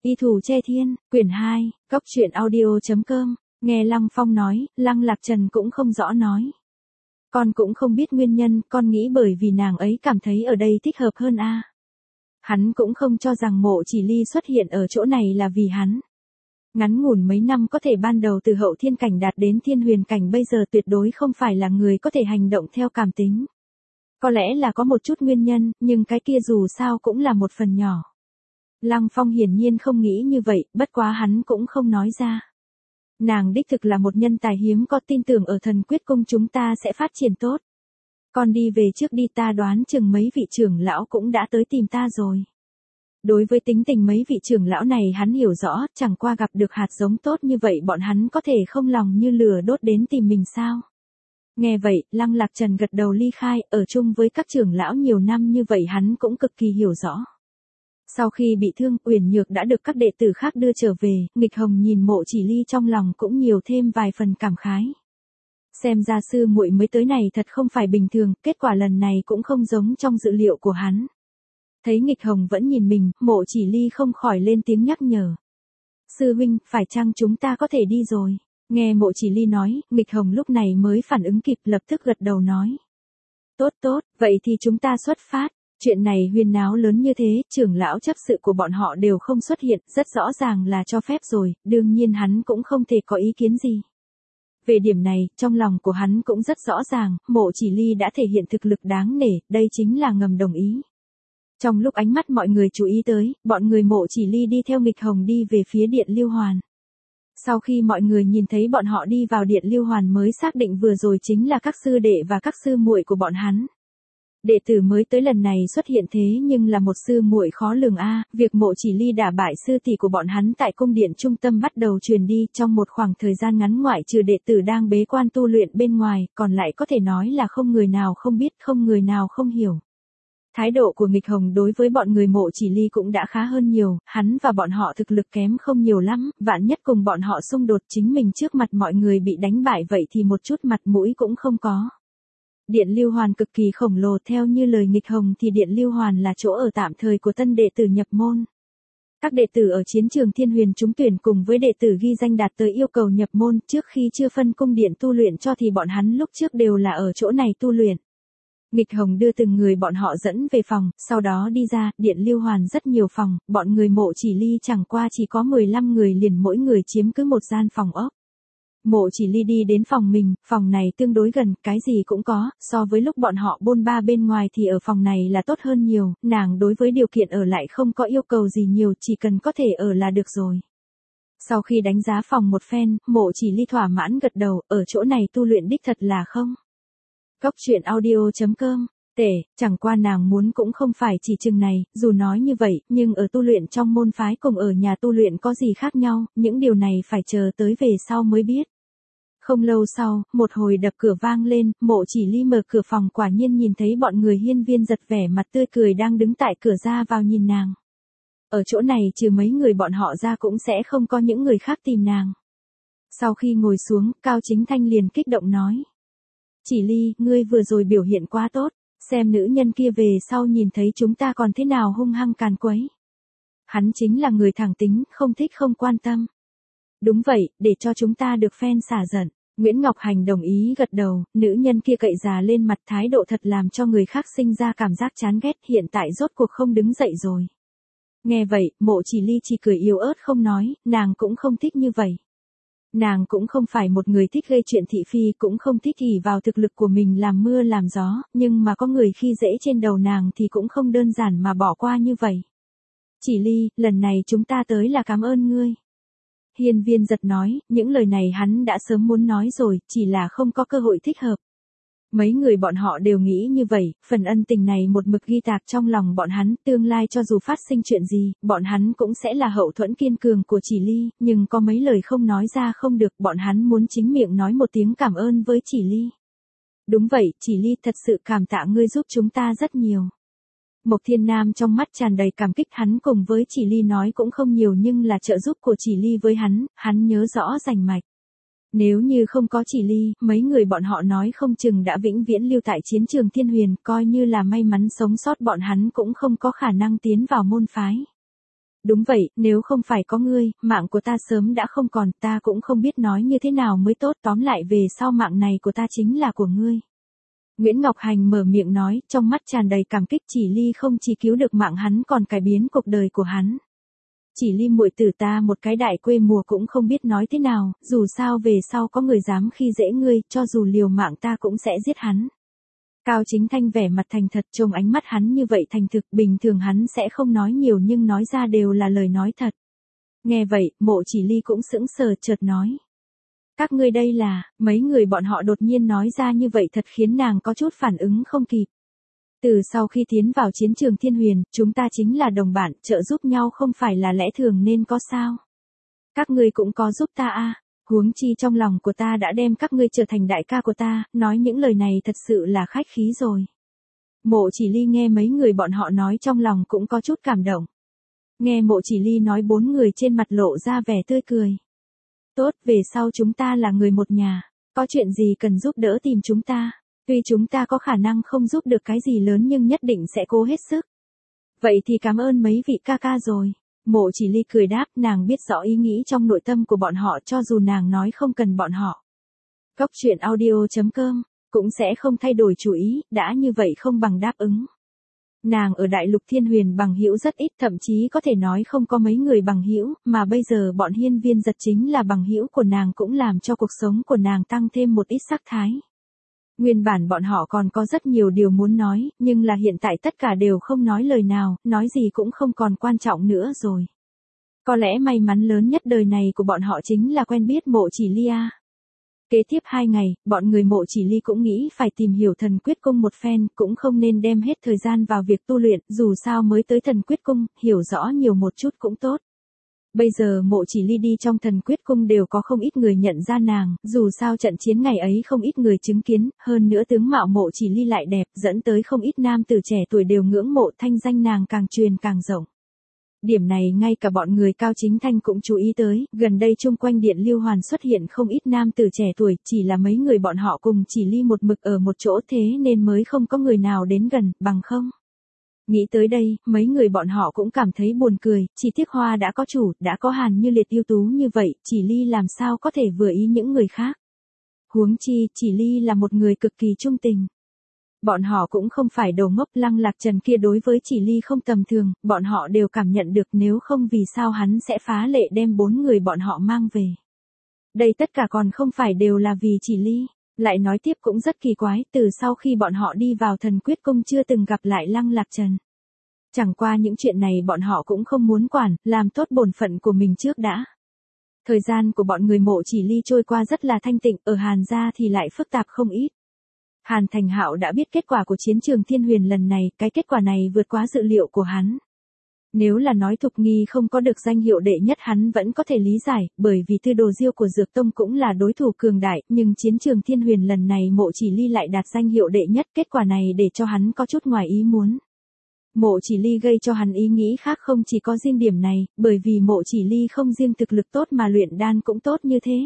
Y Thủ Che Thiên, quyển 2, Cốc truyện audio.com, nghe Lăng Phong nói, Lăng Lạc Trần cũng không rõ nói. Con cũng không biết nguyên nhân, con nghĩ bởi vì nàng ấy cảm thấy ở đây thích hợp hơn a. Hắn cũng không cho rằng Mộ Chỉ Ly xuất hiện ở chỗ này là vì hắn. Ngắn ngủn mấy năm có thể ban đầu từ hậu thiên cảnh đạt đến thiên huyền cảnh bây giờ tuyệt đối không phải là người có thể hành động theo cảm tính. Có lẽ là có một chút nguyên nhân, nhưng cái kia dù sao cũng là một phần nhỏ. Lăng Phong hiển nhiên không nghĩ như vậy, bất quá hắn cũng không nói ra. Nàng đích thực là một nhân tài hiếm có, tin tưởng ở Thần Quyết Cung chúng ta sẽ phát triển tốt. Con đi về trước đi, ta đoán chừng mấy vị trưởng lão cũng đã tới tìm ta rồi. Đối với tính tình mấy vị trưởng lão này hắn hiểu rõ, chẳng qua gặp được hạt giống tốt như vậy bọn hắn có thể không lòng như lửa đốt đến tìm mình sao. Nghe vậy, Lăng Lạc Trần gật đầu ly khai, ở chung với các trưởng lão nhiều năm như vậy hắn cũng cực kỳ hiểu rõ. Sau khi bị thương, Uyển Nhược đã được các đệ tử khác đưa trở về, Nghịch Hồng nhìn Mộ Chỉ Ly trong lòng cũng nhiều thêm vài phần cảm khái. Xem ra sư muội mới tới này thật không phải bình thường, kết quả lần này cũng không giống trong dự liệu của hắn. Thấy Nghịch Hồng vẫn nhìn mình, Mộ Chỉ Ly không khỏi lên tiếng nhắc nhở. Sư huynh, phải chăng chúng ta có thể đi rồi? Nghe Mộ Chỉ Ly nói, Nghịch Hồng lúc này mới phản ứng kịp, lập tức gật đầu nói. Tốt tốt, vậy thì chúng ta xuất phát. Chuyện này huyên náo lớn như thế, trưởng lão chấp sự của bọn họ đều không xuất hiện, rất rõ ràng là cho phép rồi, đương nhiên hắn cũng không thể có ý kiến gì. Về điểm này, trong lòng của hắn cũng rất rõ ràng, Mộ Chỉ Ly đã thể hiện thực lực đáng nể, đây chính là ngầm đồng ý. Trong lúc ánh mắt mọi người chú ý tới, bọn người Mộ Chỉ Ly đi theo Nghịch Hồng đi về phía Điện Lưu Hoàn. Sau khi mọi người nhìn thấy bọn họ đi vào Điện Lưu Hoàn mới xác định vừa rồi chính là các sư đệ và các sư muội của bọn hắn. Đệ tử mới tới lần này xuất hiện thế nhưng là một sư muội khó lường a, việc Mộ Chỉ Ly đả bại sư tỷ của bọn hắn tại cung điện trung tâm bắt đầu truyền đi, trong một khoảng thời gian ngắn ngoại trừ đệ tử đang bế quan tu luyện bên ngoài, còn lại có thể nói là không người nào không biết, không người nào không hiểu. Thái độ của Nghịch Hồng đối với bọn người Mộ Chỉ Ly cũng đã khá hơn nhiều, hắn và bọn họ thực lực kém không nhiều lắm, vạn nhất cùng bọn họ xung đột chính mình trước mặt mọi người bị đánh bại vậy thì một chút mặt mũi cũng không có. Điện Lưu Hoàn cực kỳ khổng lồ, theo như lời Nghịch Hồng thì Điện Lưu Hoàn là chỗ ở tạm thời của tân đệ tử nhập môn. Các đệ tử ở chiến trường Thiên Huyền trúng tuyển cùng với đệ tử ghi danh đạt tới yêu cầu nhập môn trước khi chưa phân cung điện tu luyện cho thì bọn hắn lúc trước đều là ở chỗ này tu luyện. Nghịch Hồng đưa từng người bọn họ dẫn về phòng, sau đó đi ra, Điện Lưu Hoàn rất nhiều phòng, bọn người Mộ Chỉ Ly chẳng qua chỉ có 15 người liền mỗi người chiếm cứ một gian phòng ốc. Mộ Chỉ Ly đi đến phòng mình, phòng này tương đối gần, cái gì cũng có, so với lúc bọn họ bôn ba bên ngoài thì ở phòng này là tốt hơn nhiều, nàng đối với điều kiện ở lại không có yêu cầu gì nhiều, chỉ cần có thể ở là được rồi. Sau khi đánh giá phòng một phen, Mộ Chỉ Ly thỏa mãn gật đầu, ở chỗ này tu luyện đích thật là không. Cốc truyện audio.com, chẳng qua nàng muốn cũng không phải chỉ chừng này, dù nói như vậy, nhưng ở tu luyện trong môn phái cùng ở nhà tu luyện có gì khác nhau, những điều này phải chờ tới về sau mới biết. Không lâu sau, một hồi đập cửa vang lên, Mộ Chỉ Ly mở cửa phòng quả nhiên nhìn thấy bọn người Hiên Viên Giật vẻ mặt tươi cười đang đứng tại cửa ra vào nhìn nàng. Ở chỗ này trừ mấy người bọn họ ra cũng sẽ không có những người khác tìm nàng. Sau khi ngồi xuống, Cao Chính Thanh liền kích động nói. Chỉ Ly, ngươi vừa rồi biểu hiện quá tốt, xem nữ nhân kia về sau nhìn thấy chúng ta còn thế nào hung hăng càn quấy. Hắn chính là người thẳng tính, không thích không quan tâm. Đúng vậy, để cho chúng ta được phen xả giận. Nguyễn Ngọc Hành đồng ý gật đầu, nữ nhân kia cậy già lên mặt, thái độ thật làm cho người khác sinh ra cảm giác chán ghét, hiện tại rốt cuộc không đứng dậy rồi. Nghe vậy, Mộ Chỉ Ly chỉ cười yếu ớt không nói, nàng cũng không thích như vậy. Nàng cũng không phải một người thích gây chuyện thị phi, cũng không thích ỷ vào thực lực của mình làm mưa làm gió, nhưng mà có người khi dễ trên đầu nàng thì cũng không đơn giản mà bỏ qua như vậy. Chỉ Ly, lần này chúng ta tới là cảm ơn ngươi. Hiên Viên Giật nói, những lời này hắn đã sớm muốn nói rồi, chỉ là không có cơ hội thích hợp. Mấy người bọn họ đều nghĩ như vậy, phần ân tình này một mực ghi tạc trong lòng bọn hắn, tương lai cho dù phát sinh chuyện gì, bọn hắn cũng sẽ là hậu thuẫn kiên cường của Chỉ Ly, nhưng có mấy lời không nói ra không được, bọn hắn muốn chính miệng nói một tiếng cảm ơn với Chỉ Ly. Đúng vậy, Chỉ Ly, thật sự cảm tạ ngươi giúp chúng ta rất nhiều. Mộc Thiên Nam trong mắt tràn đầy cảm kích, hắn cùng với Chỉ Ly nói cũng không nhiều nhưng là trợ giúp của Chỉ Ly với hắn nhớ rõ rành mạch. Nếu như không có Chỉ Ly, mấy người bọn họ nói không chừng đã vĩnh viễn lưu tại chiến trường Thiên Huyền, coi như là may mắn sống sót bọn hắn cũng không có khả năng tiến vào môn phái. đúng vậy, nếu không phải có ngươi, mạng của ta sớm đã không còn, ta cũng không biết nói như thế nào mới tốt, tóm lại về sau mạng này của ta chính là của ngươi. Nguyễn Ngọc Hành mở miệng nói, trong mắt tràn đầy cảm kích, Chỉ Ly không chỉ cứu được mạng hắn còn cải biến cuộc đời của hắn. Chỉ Ly muội tử, ta một cái đại quê mùa cũng không biết nói thế nào, dù sao về sau có người dám khi dễ ngươi, cho dù liều mạng ta cũng sẽ giết hắn. Cao Chính Thanh vẻ mặt thành thật, trông ánh mắt hắn như vậy thành thực, bình thường hắn sẽ không nói nhiều nhưng nói ra đều là lời nói thật. Nghe vậy, Mộ Chỉ Ly cũng sững sờ, chợt nói. Các ngươi đây là, mấy người bọn họ đột nhiên nói ra như vậy thật khiến nàng có chút phản ứng không kịp. Từ sau khi tiến vào chiến trường Thiên Huyền, chúng ta chính là đồng bạn, trợ giúp nhau không phải là lẽ thường nên có sao. Các ngươi cũng có giúp ta à, huống chi trong lòng của ta đã đem các ngươi trở thành đại ca của ta, nói những lời này thật sự là khách khí rồi. Mộ Chỉ Ly nghe mấy người bọn họ nói trong lòng cũng có chút cảm động. Nghe Mộ Chỉ Ly nói, 4 người trên mặt lộ ra vẻ tươi cười. Tốt, về sau chúng ta là người một nhà, có chuyện gì cần giúp đỡ tìm chúng ta, tuy chúng ta có khả năng không giúp được cái gì lớn nhưng nhất định sẽ cố hết sức. Vậy thì cảm ơn mấy vị ca ca rồi. Mộ Chỉ Ly cười đáp, nàng biết rõ ý nghĩ trong nội tâm của bọn họ cho dù nàng nói không cần bọn họ. Cốc truyện audio.com cũng sẽ không thay đổi chủ ý, đã như vậy không bằng đáp ứng. Nàng ở Đại Lục Thiên Huyền bằng hữu rất ít, thậm chí có thể nói không có mấy người bằng hữu, mà bây giờ bọn Hiên Viên Giật chính là bằng hữu của nàng, cũng làm cho cuộc sống của nàng tăng thêm một ít sắc thái. Nguyên bản bọn họ còn có rất nhiều điều muốn nói, nhưng là hiện tại tất cả đều không nói lời nào, nói gì cũng không còn quan trọng nữa rồi. Có lẽ may mắn lớn nhất đời này của bọn họ chính là quen biết Mộ Chỉ Ly. Kế tiếp 2 ngày, bọn người Mộ Chỉ Ly cũng nghĩ phải tìm hiểu Thần Quyết Cung một phen, cũng không nên đem hết thời gian vào việc tu luyện, dù sao mới tới Thần Quyết Cung, hiểu rõ nhiều một chút cũng tốt. Bây giờ Mộ Chỉ Ly đi trong Thần Quyết Cung đều có không ít người nhận ra nàng, dù sao trận chiến ngày ấy không ít người chứng kiến, hơn nữa tướng mạo Mộ Chỉ Ly lại đẹp, dẫn tới không ít nam tử trẻ tuổi đều ngưỡng mộ, thanh danh nàng càng truyền càng rộng. Điểm này ngay cả bọn người Cao Chính Thanh cũng chú ý tới, gần đây chung quanh Điện Lưu Hoàn xuất hiện không ít nam tử trẻ tuổi, chỉ là mấy người bọn họ cùng Chỉ Ly một mực ở một chỗ thế nên mới không có người nào đến gần, bằng không. Nghĩ tới đây, mấy người bọn họ cũng cảm thấy buồn cười, chỉ tiếc hoa đã có chủ, đã có Hàn Như Liệt ưu tú như vậy, Chỉ Ly làm sao có thể vừa ý những người khác. Huống chi, Chỉ Ly là một người cực kỳ trung tình. Bọn họ cũng không phải đồ ngốc, Lăng Lạc Trần kia đối với Chỉ Ly không tầm thường, bọn họ đều cảm nhận được, nếu không vì sao hắn sẽ phá lệ đem 4 người bọn họ mang về. Đây tất cả còn không phải đều là vì Chỉ Ly. Lại nói tiếp cũng rất kỳ quái, từ sau khi bọn họ đi vào Thần Quyết Cung chưa từng gặp lại Lăng Lạc Trần. Chẳng qua những chuyện này bọn họ cũng không muốn quản, làm tốt bổn phận của mình trước đã. Thời gian của bọn người Mộ Chỉ Ly trôi qua rất là thanh tịnh, ở Hàn gia thì lại phức tạp không ít. Hàn Thành Hạo đã biết kết quả của chiến trường Thiên Huyền lần này, cái kết quả này vượt quá dự liệu của hắn. Nếu là nói Thục Nghi không có được danh hiệu đệ nhất hắn vẫn có thể lý giải, bởi vì Tư Đồ Diêu của Dược Tông cũng là đối thủ cường đại, nhưng chiến trường Thiên Huyền lần này Mộ Chỉ Ly lại đạt danh hiệu đệ nhất, kết quả này để cho hắn có chút ngoài ý muốn. Mộ Chỉ Ly gây cho hắn ý nghĩ khác không chỉ có riêng điểm này, bởi vì Mộ Chỉ Ly không riêng thực lực tốt mà luyện đan cũng tốt như thế.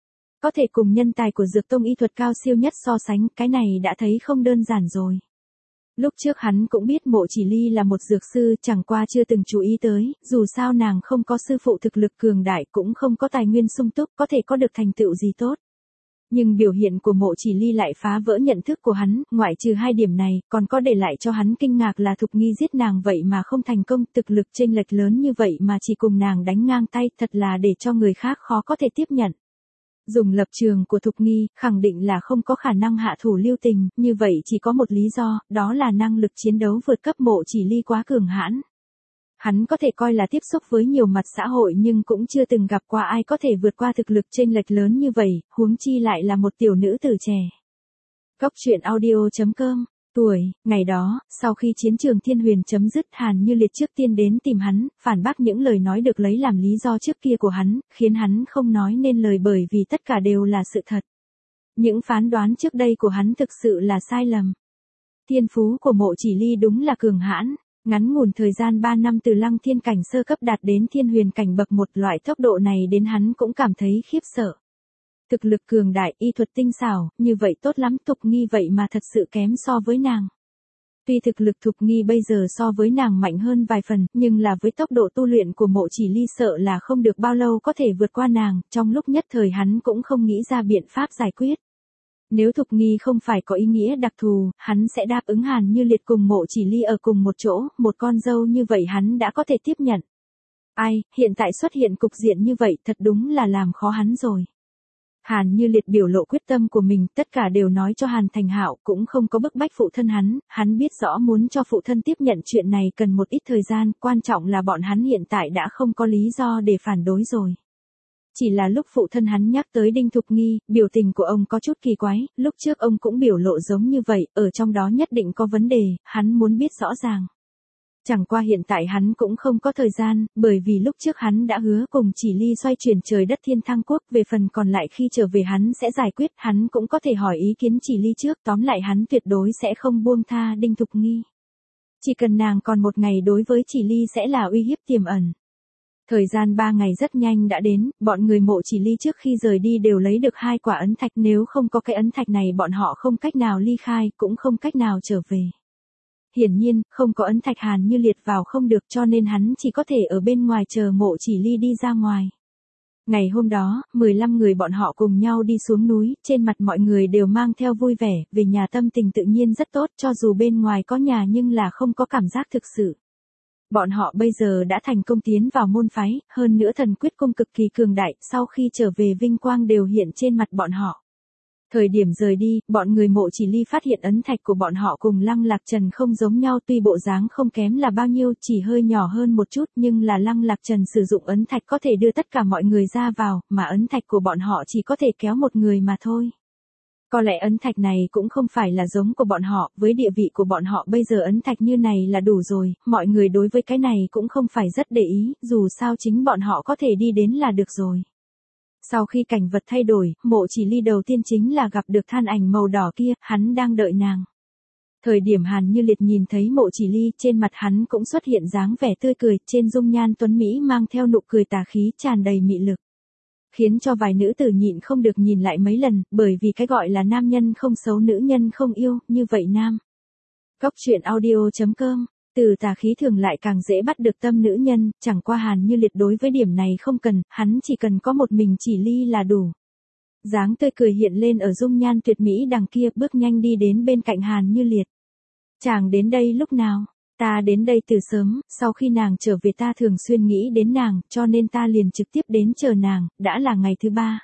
Có thể cùng nhân tài của Dược Tông y thuật cao siêu nhất so sánh, cái này đã thấy không đơn giản rồi. Lúc trước hắn cũng biết Mộ Chỉ Ly là một dược sư, chẳng qua chưa từng chú ý tới, dù sao nàng không có sư phụ thực lực cường đại, cũng không có tài nguyên sung túc, có thể có được thành tựu gì tốt. Nhưng biểu hiện của Mộ Chỉ Ly lại phá vỡ nhận thức của hắn, ngoại trừ 2 điểm này, còn có để lại cho hắn kinh ngạc là Thục Nghi giết nàng vậy mà không thành công, thực lực chênh lệch lớn như vậy mà chỉ cùng nàng đánh ngang tay, thật là để cho người khác khó có thể tiếp nhận. Dùng lập trường của Thục Nghi, khẳng định là không có khả năng hạ thủ lưu tình, như vậy chỉ có một lý do, đó là năng lực chiến đấu vượt cấp Mộ Chỉ Ly quá cường hãn. Hắn có thể coi là tiếp xúc với nhiều mặt xã hội nhưng cũng chưa từng gặp qua ai có thể vượt qua thực lực chênh lệch lớn như vậy, huống chi lại là một tiểu nữ tử trẻ. Cốc truyện audio.com Tuổi, ngày đó, sau khi chiến trường Thiên Huyền chấm dứt, Hàn Như Liệt trước tiên đến tìm hắn, phản bác những lời nói được lấy làm lý do trước kia của hắn, khiến hắn không nói nên lời bởi vì tất cả đều là sự thật. Những phán đoán trước đây của hắn thực sự là sai lầm. Thiên phú của Mộ Chỉ Ly đúng là cường hãn, ngắn ngủn thời gian 3 năm từ Lăng Thiên cảnh sơ cấp đạt đến Thiên Huyền cảnh bậc 1, loại tốc độ này đến hắn cũng cảm thấy khiếp sợ. Thực lực cường đại, y thuật tinh xảo, như vậy tốt lắm, Thục Nghi vậy mà thật sự kém so với nàng. Tuy thực lực Thục Nghi bây giờ so với nàng mạnh hơn vài phần, nhưng là với tốc độ tu luyện của Mộ Chỉ Ly sợ là không được bao lâu có thể vượt qua nàng, trong lúc nhất thời hắn cũng không nghĩ ra biện pháp giải quyết. Nếu Thục Nghi không phải có ý nghĩa đặc thù, hắn sẽ đáp ứng Hàn Như Liệt cùng Mộ Chỉ Ly ở cùng một chỗ, một con dâu như vậy hắn đã có thể tiếp nhận. Ai, hiện tại xuất hiện cục diện như vậy thật đúng là làm khó hắn rồi. Hàn Như Liệt biểu lộ quyết tâm của mình, tất cả đều nói cho Hàn Thành Hạo, cũng không có bức bách phụ thân hắn biết rõ muốn cho phụ thân tiếp nhận chuyện này cần một ít thời gian, quan trọng là bọn hắn hiện tại đã không có lý do để phản đối rồi. Chỉ là lúc phụ thân hắn nhắc tới Đinh Thục Nghi, biểu tình của ông có chút kỳ quái, lúc trước ông cũng biểu lộ giống như vậy, ở trong đó nhất định có vấn đề, hắn muốn biết rõ ràng. Chẳng qua hiện tại hắn cũng không có thời gian, bởi vì lúc trước hắn đã hứa cùng Chỉ Ly xoay chuyển trời đất Thiên Thăng Quốc, về phần còn lại khi trở về hắn sẽ giải quyết, hắn cũng có thể hỏi ý kiến Chỉ Ly trước, tóm lại hắn tuyệt đối sẽ không buông tha Đinh Thục Nghi. Chỉ cần nàng còn một ngày đối với Chỉ Ly sẽ là uy hiếp tiềm ẩn. Thời gian 3 ngày rất nhanh đã đến, bọn người Mộ Chỉ Ly trước khi rời đi đều lấy được 2 quả ấn thạch, nếu không có cái ấn thạch này bọn họ không cách nào ly khai, cũng không cách nào trở về. Hiển nhiên, không có ấn thạch Hàn Như Liệt vào không được cho nên hắn chỉ có thể ở bên ngoài chờ Mộ Chỉ Ly đi ra ngoài. Ngày hôm đó, 15 người bọn họ cùng nhau đi xuống núi, trên mặt mọi người đều mang theo vui vẻ, về nhà tâm tình tự nhiên rất tốt cho dù bên ngoài có nhà nhưng là không có cảm giác thực sự. Bọn họ bây giờ đã thành công tiến vào môn phái, hơn nữa thần quyết cung cực kỳ cường đại, sau khi trở về vinh quang đều hiện trên mặt bọn họ. Thời điểm rời đi, bọn người Mộ Chỉ Ly phát hiện ấn thạch của bọn họ cùng Lăng Lạc Trần không giống nhau, tuy bộ dáng không kém là bao nhiêu, chỉ hơi nhỏ hơn một chút, nhưng là Lăng Lạc Trần sử dụng ấn thạch có thể đưa tất cả mọi người ra vào, mà ấn thạch của bọn họ chỉ có thể kéo một người mà thôi. Có lẽ ấn thạch này cũng không phải là giống của bọn họ, với địa vị của bọn họ bây giờ ấn thạch như này là đủ rồi, mọi người đối với cái này cũng không phải rất để ý, dù sao chính bọn họ có thể đi đến là được rồi. Sau khi cảnh vật thay đổi, Mộ Chỉ Ly đầu tiên chính là gặp được than ảnh màu đỏ kia, hắn đang đợi nàng. Thời điểm Hàn Như Liệt nhìn thấy Mộ Chỉ Ly, trên mặt hắn cũng xuất hiện dáng vẻ tươi cười, trên dung nhan tuấn mỹ mang theo nụ cười tà khí tràn đầy mị lực. Khiến cho vài nữ tử nhịn không được nhìn lại mấy lần, bởi vì cái gọi là nam nhân không xấu nữ nhân không yêu, như vậy nam. Góc truyện audio.com, từ tà khí thường lại càng dễ bắt được tâm nữ nhân, chẳng qua Hàn Như Liệt đối với điểm này không cần, hắn chỉ cần có một mình Chỉ Ly là đủ. Dáng tươi cười hiện lên ở dung nhan tuyệt mỹ đằng kia, bước nhanh đi đến bên cạnh Hàn Như Liệt. Chàng đến đây lúc nào? Ta đến đây từ sớm, sau khi nàng trở về ta thường xuyên nghĩ đến nàng, cho nên ta liền trực tiếp đến chờ nàng, đã là ngày thứ 3.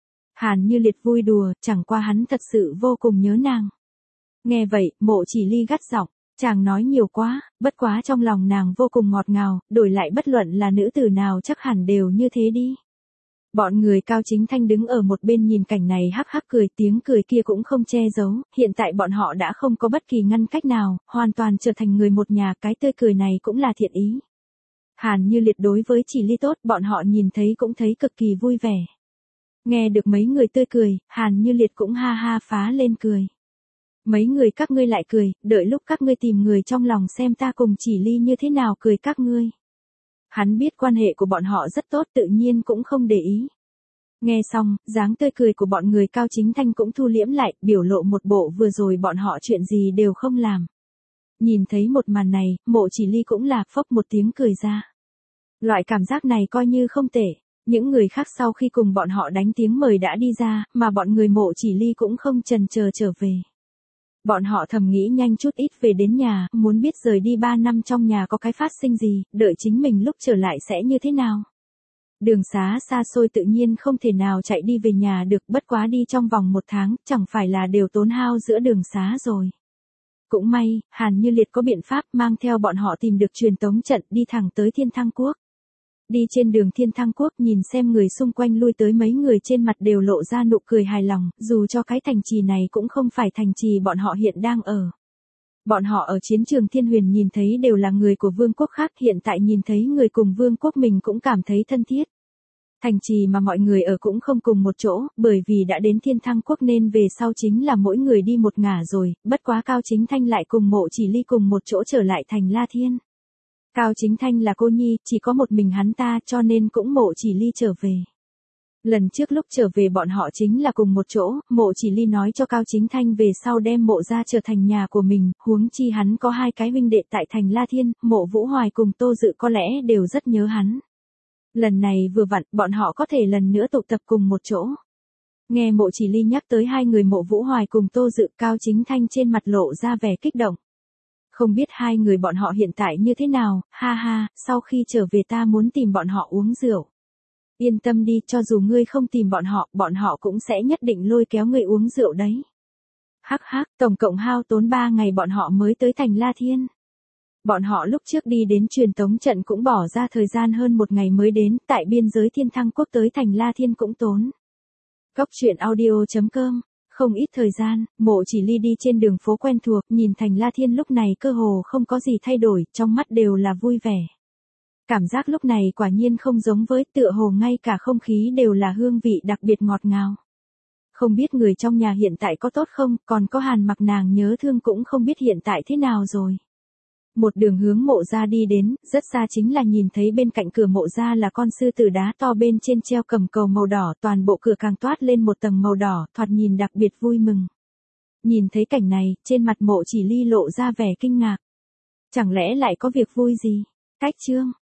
Hàn Như Liệt vui đùa, chẳng qua hắn thật sự vô cùng nhớ nàng. Nghe vậy, Mộ Chỉ Ly gắt giọng, chàng nói nhiều quá, bất quá trong lòng nàng vô cùng ngọt ngào, đổi lại bất luận là nữ tử nào chắc hẳn đều như thế đi. Bọn người Cao Chính Thanh đứng ở một bên nhìn cảnh này hắc hắc cười, tiếng cười kia cũng không che giấu, hiện tại bọn họ đã không có bất kỳ ngăn cách nào, hoàn toàn trở thành người một nhà, cái tươi cười này cũng là thiện ý. Hàn Như Liệt đối với Chỉ Ly tốt, bọn họ nhìn thấy cũng thấy cực kỳ vui vẻ. Nghe được mấy người tươi cười, Hàn Như Liệt cũng ha ha phá lên cười. Mấy người các ngươi lại cười, đợi lúc các ngươi tìm người trong lòng xem ta cùng Chỉ Ly như thế nào cười các ngươi. Hắn biết quan hệ của bọn họ rất tốt tự nhiên cũng không để ý. Nghe xong, dáng tươi cười của bọn người Cao Chính Thanh cũng thu liễm lại, biểu lộ một bộ vừa rồi bọn họ chuyện gì đều không làm. Nhìn thấy một màn này, Mộ Chỉ Ly cũng là phốc một tiếng cười ra. Loại cảm giác này coi như không tệ. Những người khác sau khi cùng bọn họ đánh tiếng mời đã đi ra, mà bọn người Mộ Chỉ Ly cũng không chần chờ trở về. Bọn họ thầm nghĩ nhanh chút ít về đến nhà, muốn biết rời đi 3 năm trong nhà có cái phát sinh gì, đợi chính mình lúc trở lại sẽ như thế nào. Đường xá xa xôi tự nhiên không thể nào chạy đi về nhà được, bất quá đi trong vòng 1 tháng, chẳng phải là đều tốn hao giữa đường xá rồi. Cũng may, Hàn Như Liệt có biện pháp mang theo bọn họ tìm được truyền tống trận đi thẳng tới Thiên Thăng Quốc. Đi trên đường Thiên Thăng Quốc nhìn xem người xung quanh lui tới mấy người trên mặt đều lộ ra nụ cười hài lòng, dù cho cái thành trì này cũng không phải thành trì bọn họ hiện đang ở. Bọn họ ở chiến trường Thiên Huyền nhìn thấy đều là người của vương quốc khác, hiện tại nhìn thấy người cùng vương quốc mình cũng cảm thấy thân thiết. Thành trì mà mọi người ở cũng không cùng một chỗ, bởi vì đã đến Thiên Thăng Quốc nên về sau chính là mỗi người đi một ngả rồi, bất quá Cao Chính Thanh lại cùng Mộ Chỉ Ly cùng một chỗ trở lại thành La Thiên. Cao Chính Thanh là cô nhi, chỉ có một mình hắn ta cho nên cũng Mộ Chỉ Ly trở về. Lần trước lúc trở về bọn họ chính là cùng một chỗ, Mộ Chỉ Ly nói cho Cao Chính Thanh về sau đem Mộ ra trở thành nhà của mình, huống chi hắn có hai cái huynh đệ tại thành La Thiên, Mộ Vũ Hoài cùng Tô Dự có lẽ đều rất nhớ hắn. Lần này vừa vặn, bọn họ có thể lần nữa tụ tập cùng một chỗ. Nghe Mộ Chỉ Ly nhắc tới hai người Mộ Vũ Hoài cùng Tô Dự, Cao Chính Thanh trên mặt lộ ra vẻ kích động. Không biết hai người bọn họ hiện tại như thế nào, ha ha, sau khi trở về ta muốn tìm bọn họ uống rượu. Yên tâm đi, cho dù ngươi không tìm bọn họ cũng sẽ nhất định lôi kéo ngươi uống rượu đấy. Hắc hắc, tổng cộng hao tốn 3 ngày bọn họ mới tới thành La Thiên. Bọn họ lúc trước đi đến truyền tống trận cũng bỏ ra thời gian hơn 1 ngày mới đến, tại biên giới Thiên Thăng Quốc tới thành La Thiên cũng tốn. Góc truyện audio.com. Không ít thời gian, Mộ Chỉ Ly đi trên đường phố quen thuộc, nhìn thành La Thiên lúc này cơ hồ không có gì thay đổi, trong mắt đều là vui vẻ. Cảm giác lúc này quả nhiên không giống với, tựa hồ ngay cả không khí đều là hương vị đặc biệt ngọt ngào. Không biết người trong nhà hiện tại có tốt không, còn có Hàn Mặc nàng nhớ thương cũng không biết hiện tại thế nào rồi. Một đường hướng Mộ ra đi đến, rất xa chính là nhìn thấy bên cạnh cửa Mộ ra là con sư tử đá to bên trên treo cầm cầu màu đỏ, toàn bộ cửa càng toát lên một tầng màu đỏ, thoạt nhìn đặc biệt vui mừng. Nhìn thấy cảnh này, trên mặt Mộ Chỉ Ly lộ ra vẻ kinh ngạc. Chẳng lẽ lại có việc vui gì? Cách chương.